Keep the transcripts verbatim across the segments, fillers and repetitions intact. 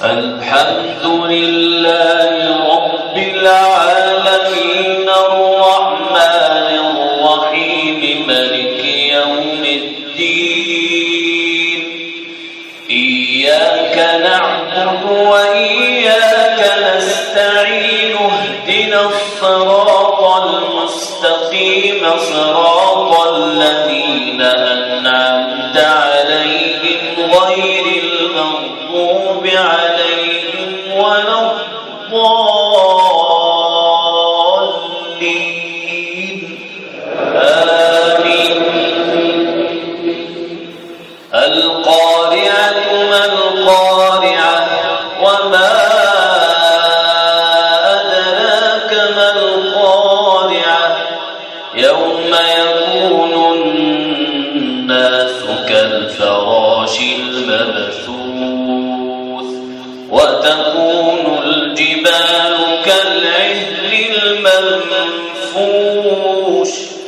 الحمد لله رب العالمين الرحمن الرحيم مالك يوم الدين إياك نعبد وإياك نستعين اهدنا الصراط المستقيم صراط الذين أنعمت عليهم غير المغضوب عليهم ولا الضالين آمين. القارعة ما القارعة وما أدراك ما القارعة يوم يكون الناس كالفراش المبثوث وتكون الجبال كالعهن المنفوش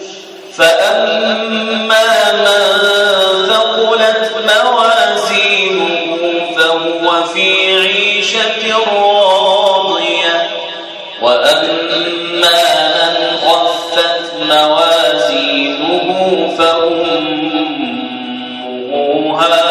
فأما من ثقلت موازينه فهو في عيشة راضية وأما من خفت موازينه فأمه هاوية